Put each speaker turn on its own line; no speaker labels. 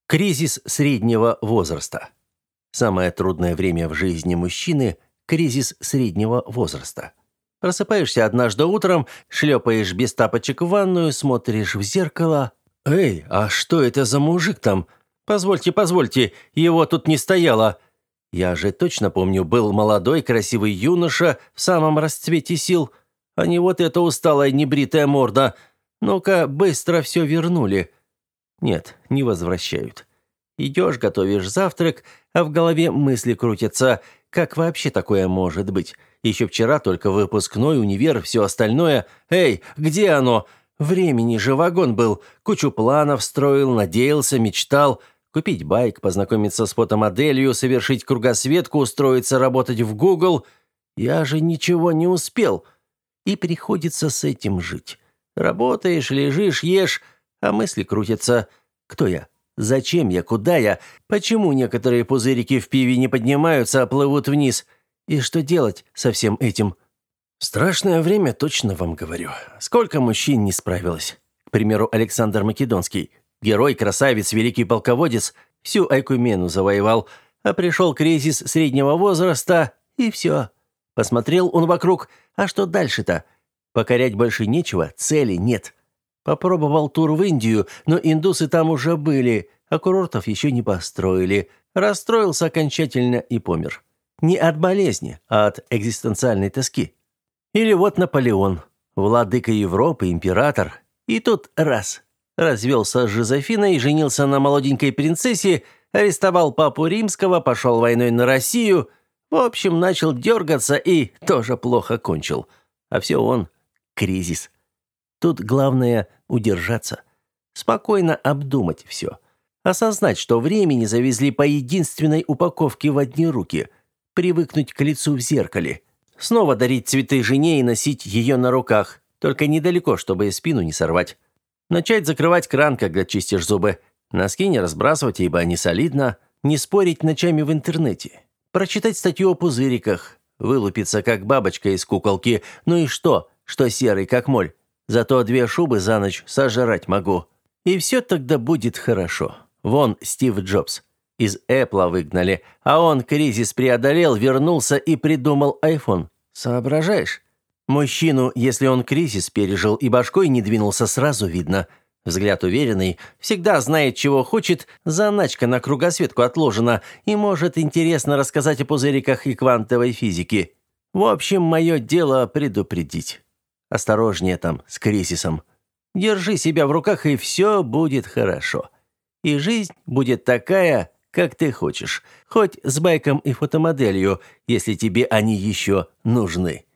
Кризис среднего возраста. Самое трудное время в жизни мужчины – кризис среднего возраста. Просыпаешься однажды утром, шлепаешь без тапочек в ванную, смотришь в зеркало. «Эй, а что это за мужик там? Позвольте, позвольте, его тут не стояло». Я же точно помню, был молодой, красивый юноша в самом расцвете сил, а не вот эта усталая небритая морда. Ну-ка, быстро все вернули. Нет, не возвращают. Идешь, готовишь завтрак, а в голове мысли крутятся. Как вообще такое может быть? Еще вчера только выпускной, универ, все остальное. Эй, где оно? Времени же вагон был. Кучу планов строил, надеялся, мечтал. Купить байк, познакомиться с фотомоделью, совершить кругосветку, устроиться работать в Google. Я же ничего не успел. И приходится с этим жить. Работаешь, лежишь, ешь, а мысли крутятся. Кто я? Зачем я? Куда я? Почему некоторые пузырики в пиве не поднимаются, а плывут вниз? И что делать со всем этим? Страшное время, точно вам говорю. Сколько мужчин не справилось? К примеру, Александр Македонский. Герой, красавец, великий полководец. Всю Айкумену завоевал. А пришел кризис среднего возраста, и все. Посмотрел он вокруг. А что дальше-то? Покорять больше нечего, цели нет. Попробовал тур в Индию, но индусы там уже были, а курортов еще не построили. Расстроился окончательно и помер. Не от болезни, а от экзистенциальной тоски. Или вот Наполеон, владыка Европы, император. И тут раз. Развелся с Жозефиной, женился на молоденькой принцессе, арестовал папу римского, пошел войной на Россию. В общем, начал дергаться и тоже плохо кончил. А все он. Кризис. Тут главное удержаться. Спокойно обдумать все. Осознать, что времени завезли по единственной упаковке в одни руки. Привыкнуть к лицу в зеркале. Снова дарить цветы жене и носить ее на руках. Только недалеко, чтобы спину не сорвать. Начать закрывать кран, когда чистишь зубы. Носки не разбрасывать, ибо они солидно. Не спорить ночами в интернете. Прочитать статью о пузыриках. Вылупиться, как бабочка из куколки. Ну и что? Что серый, как моль. Зато 2 шубы за ночь сожрать могу. И все тогда будет хорошо. Вон Стив Джобс. Из Apple выгнали, а он кризис преодолел, вернулся и придумал iPhone. Соображаешь? Мужчину, если он кризис пережил и башкой не двинулся, сразу видно. Взгляд уверенный, всегда знает, чего хочет, заначка на кругосветку отложена и может интересно рассказать о пузыриках и квантовой физике. В общем, мое дело предупредить. Осторожнее там с кризисом. Держи себя в руках, и все будет хорошо. И жизнь будет такая, как ты хочешь. Хоть с байком и фотомоделью, если тебе они еще нужны.